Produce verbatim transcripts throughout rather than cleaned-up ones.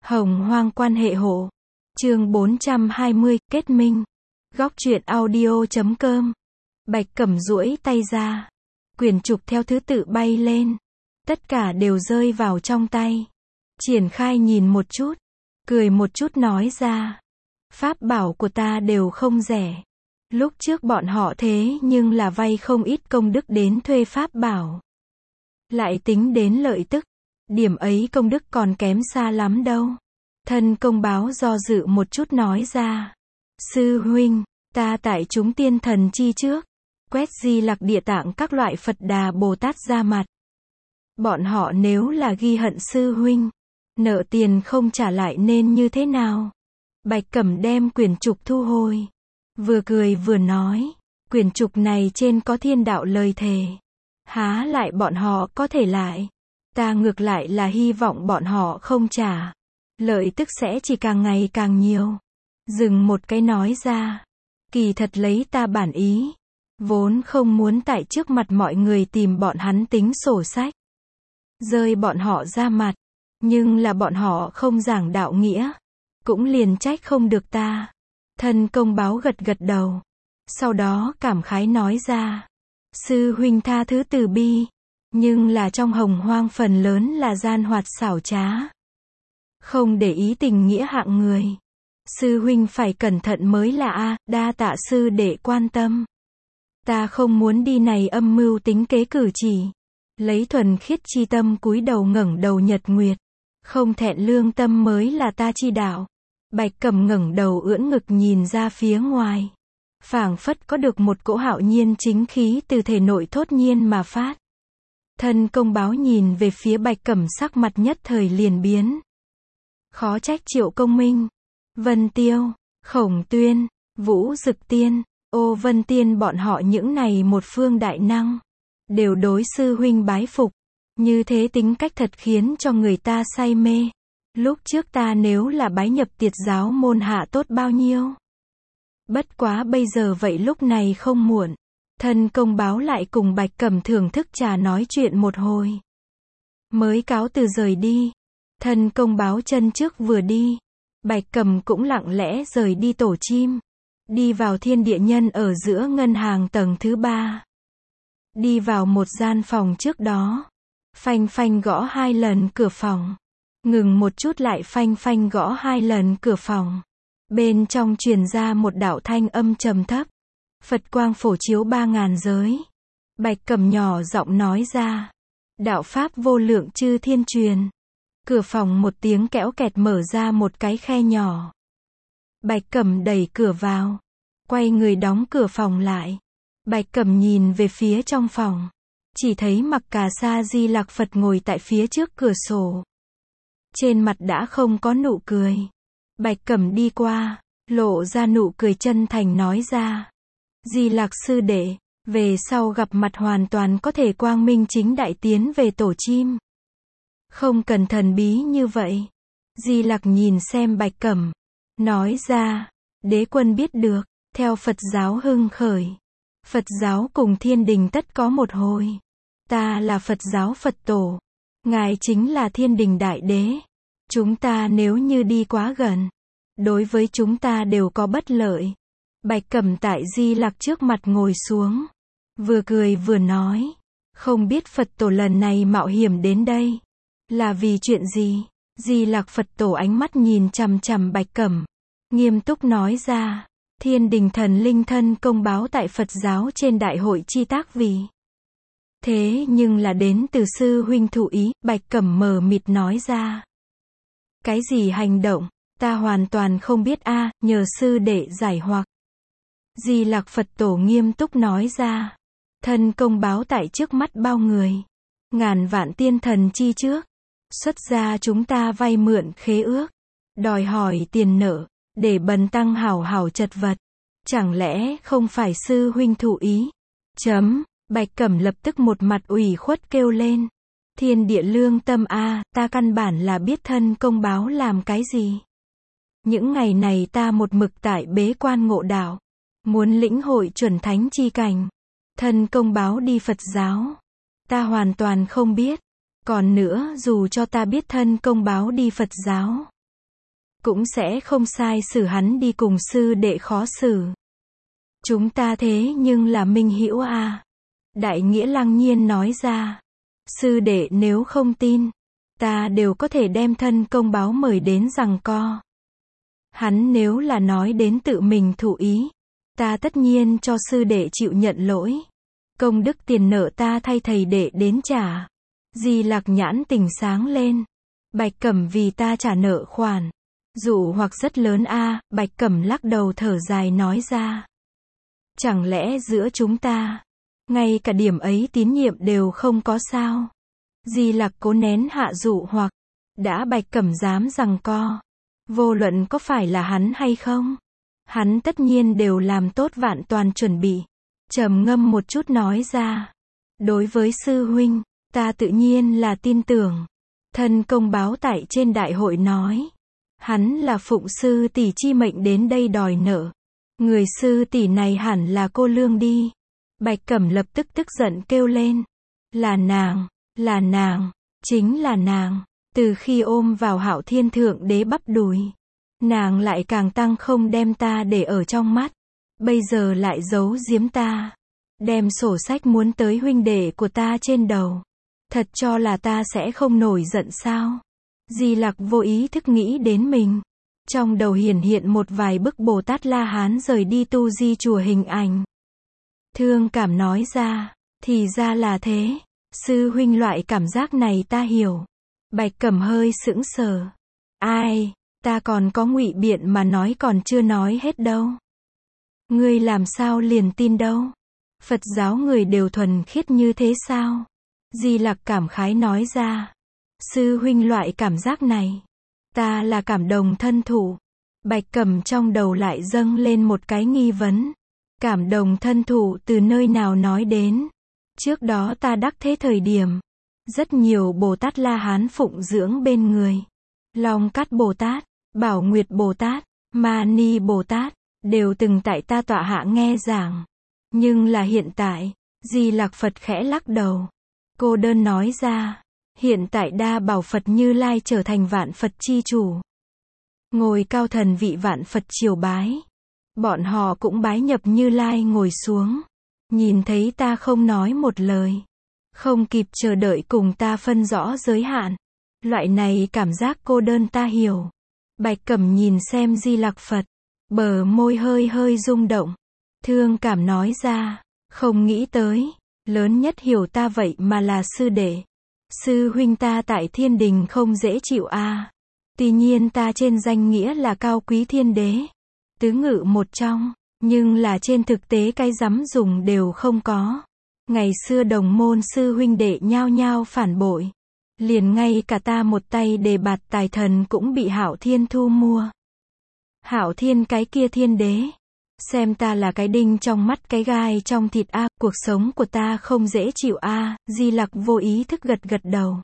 Hồng hoang quan hệ hộ. Chương bốn trăm hai mươi, kết minh. Góc truyện audio chấm com. Bạch Cẩm duỗi tay ra. Quyển trục theo thứ tự bay lên. Tất cả đều rơi vào trong tay. Triển Khai nhìn một chút. Cười một chút nói ra. Pháp bảo của ta đều không rẻ. Lúc trước bọn họ thế nhưng là vay không ít công đức đến thuê pháp bảo. Lại tính đến lợi tức. Điểm ấy công đức còn kém xa lắm đâu. Thân Công Báo do dự một chút nói ra. Sư huynh, ta tại chúng tiên thần chi trước. Quét Di Lặc Địa Tạng các loại Phật Đà Bồ Tát ra mặt. Bọn họ nếu là ghi hận sư huynh, nợ tiền không trả lại nên như thế nào? Bạch Cẩm đem quyển trục thu hồi. Vừa cười vừa nói. Quyển trục này trên có thiên đạo lời thề. Há lại bọn họ có thể lại. Ta ngược lại là hy vọng bọn họ không trả. Lợi tức sẽ chỉ càng ngày càng nhiều. Dừng một cái nói ra. Kỳ thật lấy ta bản ý. Vốn không muốn tại trước mặt mọi người tìm bọn hắn tính sổ sách. Rơi bọn họ ra mặt. Nhưng là bọn họ không giảng đạo nghĩa. Cũng liền trách không được ta. Thân Công Báo gật gật đầu. Sau đó cảm khái nói ra. Sư huynh tha thứ từ bi. Nhưng là trong hồng hoang phần lớn là gian hoạt xảo trá. Không để ý tình nghĩa hạng người. Sư huynh phải cẩn thận mới là a, đa tạ sư để quan tâm. Ta không muốn đi này âm mưu tính kế cử chỉ. Lấy thuần khiết chi tâm cúi đầu ngẩng đầu nhật nguyệt. Không thẹn lương tâm mới là ta chi đạo. Bạch Cẩm ngẩng đầu ưỡn ngực nhìn ra phía ngoài. Phảng phất có được một cỗ hạo nhiên chính khí từ thể nội thốt nhiên mà phát. Thân Công Báo nhìn về phía Bạch Cẩm sắc mặt nhất thời liền biến. Khó trách Triệu Công Minh, Vân Tiêu, Khổng Tuyên, Vũ Dực Tiên, Ô Vân Tiên bọn họ những này một phương đại năng. Đều đối sư huynh bái phục. Như thế tính cách thật khiến cho người ta say mê. Lúc trước ta nếu là bái nhập Tiệt giáo môn hạ tốt bao nhiêu. Bất quá bây giờ vậy lúc này không muộn. Thân Công Báo lại cùng Bạch Cẩm thưởng thức trà nói chuyện một hồi. Mới cáo từ rời đi. Thân Công Báo chân trước vừa đi. Bạch Cẩm cũng lặng lẽ rời đi tổ chim. Đi vào thiên địa nhân ở giữa ngân hàng tầng thứ ba. Đi vào một gian phòng trước đó. Phanh phanh gõ hai lần cửa phòng. Ngừng một chút lại phanh phanh gõ hai lần cửa phòng. Bên trong truyền ra một đạo thanh âm trầm thấp. Phật quang phổ chiếu ba ngàn giới. Bạch Cẩm nhỏ giọng nói ra. Đạo pháp vô lượng chư thiên truyền. Cửa phòng một tiếng kẽo kẹt mở ra một cái khe nhỏ. Bạch Cẩm đẩy cửa vào. Quay người đóng cửa phòng lại. Bạch Cẩm nhìn về phía trong phòng. Chỉ thấy Mặc Cà Sa Di Lặc Phật ngồi tại phía trước cửa sổ. Trên mặt đã không có nụ cười. Bạch Cẩm đi qua, lộ ra nụ cười chân thành nói ra. Di Lặc sư đệ, về sau gặp mặt hoàn toàn có thể quang minh chính đại tiến về tổ chim. Không cần thần bí như vậy. Di Lặc nhìn xem Bạch Cẩm, nói ra, đế quân biết được, theo Phật giáo hưng khởi. Phật giáo cùng thiên đình tất có một hồi. Ta là Phật giáo Phật tổ. Ngài chính là thiên đình đại đế. Chúng ta nếu như đi quá gần, đối với chúng ta đều có bất lợi. Bạch Cẩm tại Di Lặc trước mặt ngồi xuống. Vừa cười vừa nói. Không biết Phật tổ lần này mạo hiểm đến đây. Là vì chuyện gì? Di Lặc Phật tổ ánh mắt nhìn chằm chằm Bạch Cẩm. Nghiêm túc nói ra. Thiên đình thần linh Thân Công Báo tại Phật giáo trên đại hội chi tác vì. Thế nhưng là đến từ sư huynh thụ ý. Bạch Cẩm mờ mịt nói ra. Cái gì hành động? Ta hoàn toàn không biết a, à, nhờ sư đệ giải hoặc. Di Lặc Phật tổ nghiêm túc nói ra. Thân Công Báo tại trước mắt bao người. Ngàn vạn tiên thần chi trước. Xuất ra chúng ta vay mượn khế ước. Đòi hỏi tiền nợ. Để bần tăng hảo hảo chật vật. Chẳng lẽ không phải sư huynh thụ ý? Chấm. Bạch Cẩm lập tức một mặt ủy khuất kêu lên. Thiên địa lương tâm a, à, ta căn bản là biết Thân Công Báo làm cái gì. Những ngày này ta một mực tại bế quan ngộ đạo. Muốn lĩnh hội chuẩn thánh chi cảnh. Thân Công Báo đi Phật giáo. Ta hoàn toàn không biết. Còn nữa dù cho ta biết Thân Công Báo đi Phật giáo. cũng sẽ không sai xử hắn đi cùng sư đệ khó xử. Chúng ta thế nhưng là minh hữu à. Đại Nghĩa lăng nhiên nói ra. Sư đệ nếu không tin, ta đều có thể đem thân công báo mời đến giằng co. Hắn nếu là nói đến tự mình thụ ý, ta tất nhiên cho sư đệ chịu nhận lỗi. Công đức tiền nợ ta thay thầy đệ đến trả. Di Lặc nhãn tình sáng lên. Bạch Cẩm vì ta trả nợ khoản. Dụ hoặc rất lớn a. Bạch Cẩm lắc đầu thở dài nói ra. Chẳng lẽ giữa chúng ta, ngay cả điểm ấy tín nhiệm đều không có sao? Di Lặc cố nén hạ dụ hoặc. Đã Bạch Cẩm dám giằng co, vô luận có phải là hắn hay không, hắn tất nhiên đều làm tốt vạn toàn chuẩn bị. Trầm ngâm một chút nói ra. Đối với sư huynh, ta tự nhiên là tin tưởng. Thân công báo tại trên đại hội nói. Hắn là phụng sư tỷ chi mệnh đến đây đòi nợ. Người sư tỷ này hẳn là cô Lương đi. Bạch Cẩm lập tức tức giận kêu lên. Là nàng, là nàng, chính là nàng. Từ khi ôm vào Hạo Thiên Thượng Đế bắp đùi, nàng lại càng tăng không đem ta để ở trong mắt. Bây giờ lại giấu giếm ta. Đem sổ sách muốn tới huynh đệ của ta trên đầu. Thật cho là ta sẽ không nổi giận sao? Di Lặc vô ý thức nghĩ đến mình. Trong đầu hiển hiện một vài bức Bồ Tát La Hán rời đi tu di chùa hình ảnh. Thương cảm nói ra. Thì ra là thế. Sư huynh loại cảm giác này ta hiểu. Bạch Cẩm hơi sững sờ. Ai, ta còn có ngụy biện mà nói còn chưa nói hết đâu. Ngươi làm sao liền tin đâu? Phật giáo người đều thuần khiết như thế sao? Di Lặc cảm khái nói ra. Sư huynh loại cảm giác này, ta là cảm đồng thân thụ. Bạch Cẩm trong đầu lại dâng lên một cái nghi vấn. Cảm đồng thân thụ từ nơi nào nói đến? Trước đó ta đắc thế thời điểm, rất nhiều Bồ Tát La Hán phụng dưỡng bên người. Long Cát Bồ Tát, Bảo Nguyệt Bồ Tát, Ma Ni Bồ Tát, đều từng tại ta tọa hạ nghe giảng. Nhưng là hiện tại, Di Lặc Phật khẽ lắc đầu. Cô đơn nói ra. Hiện tại đa bảo Phật Như Lai trở thành vạn Phật chi chủ. Ngồi cao thần vị vạn Phật triều bái. Bọn họ cũng bái nhập Như Lai ngồi xuống. Nhìn thấy ta không nói một lời. Không kịp chờ đợi cùng ta phân rõ giới hạn. Loại này cảm giác cô đơn ta hiểu. Bạch Cẩm nhìn xem Di Lặc Phật. Bờ môi hơi hơi rung động. Thương cảm nói ra. Không nghĩ tới. Lớn nhất hiểu ta vậy mà là sư đệ. Sư huynh ta tại thiên đình không dễ chịu a. À. Tuy nhiên ta trên danh nghĩa là cao quý thiên đế. Tứ ngự một trong. Nhưng là trên thực tế cái dám dùng đều không có. Ngày xưa đồng môn sư huynh đệ nhao nhao phản bội. Liền ngay cả ta một tay đề bạt tài thần cũng bị Hạo Thiên thu mua. Hạo Thiên cái kia thiên đế. Xem ta là cái đinh trong mắt cái gai trong thịt a. À. Cuộc sống của ta không dễ chịu a. À. Di Lặc vô ý thức gật gật đầu.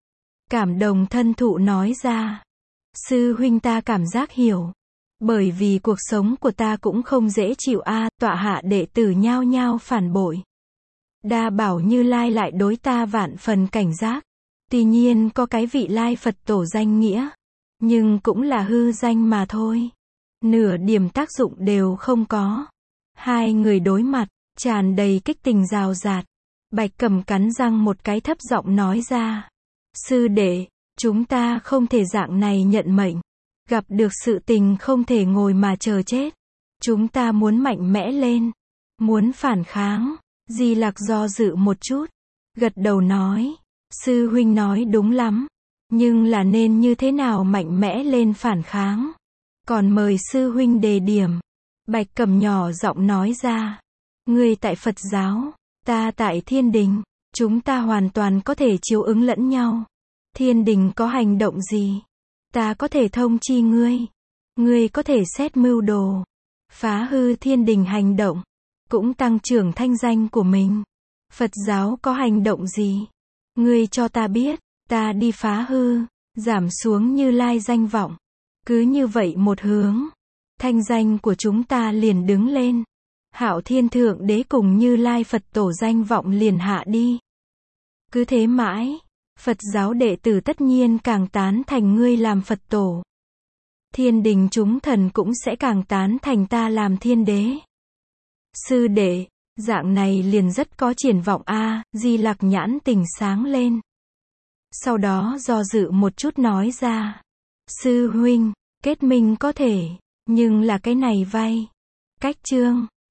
Cảm đồng thân thụ nói ra. Sư huynh ta cảm giác hiểu. Bởi vì cuộc sống của ta cũng không dễ chịu a. À. Tọa hạ đệ tử nhao nhao phản bội. Đa bảo Như Lai lại đối ta vạn phần cảnh giác. Tuy nhiên có cái vị Lai Phật tổ danh nghĩa. Nhưng cũng là hư danh mà thôi. Nửa điểm tác dụng đều không có. Hai người đối mặt, tràn đầy kích tình rào rạt. Bạch Cẩm cắn răng một cái thấp giọng nói ra. Sư đệ, chúng ta không thể dạng này nhận mệnh. Gặp được sự tình không thể ngồi mà chờ chết. Chúng ta muốn mạnh mẽ lên. Muốn phản kháng. Di Lặc do dự một chút. Gật đầu nói. Sư huynh nói đúng lắm. Nhưng là nên như thế nào mạnh mẽ lên phản kháng? Còn mời sư huynh đề điểm. Bạch Cẩm nhỏ giọng nói ra. Ngươi tại Phật giáo, ta tại thiên đình. Chúng ta hoàn toàn có thể chiếu ứng lẫn nhau. Thiên đình có hành động gì? Ta có thể thông chi ngươi. Ngươi có thể xét mưu đồ. Phá hư thiên đình hành động. Cũng tăng trưởng thanh danh của mình. Phật giáo có hành động gì? Ngươi cho ta biết. Ta đi phá hư. Giảm xuống Như Lai danh vọng. Cứ như vậy một hướng. Thanh danh của chúng ta liền đứng lên. Hạo Thiên Thượng Đế cùng Như Lai Phật tổ danh vọng liền hạ đi. Cứ thế mãi. Phật giáo đệ tử tất nhiên càng tán thành ngươi làm Phật tổ. thiên đình chúng thần cũng sẽ càng tán thành ta làm thiên đế. Sư đệ, dạng này liền rất có triển vọng a, Di Lặc nhãn tình sáng lên. Sau đó do dự một chút nói ra. Sư huynh, kết minh có thể, nhưng là cái này vay. Cách chương.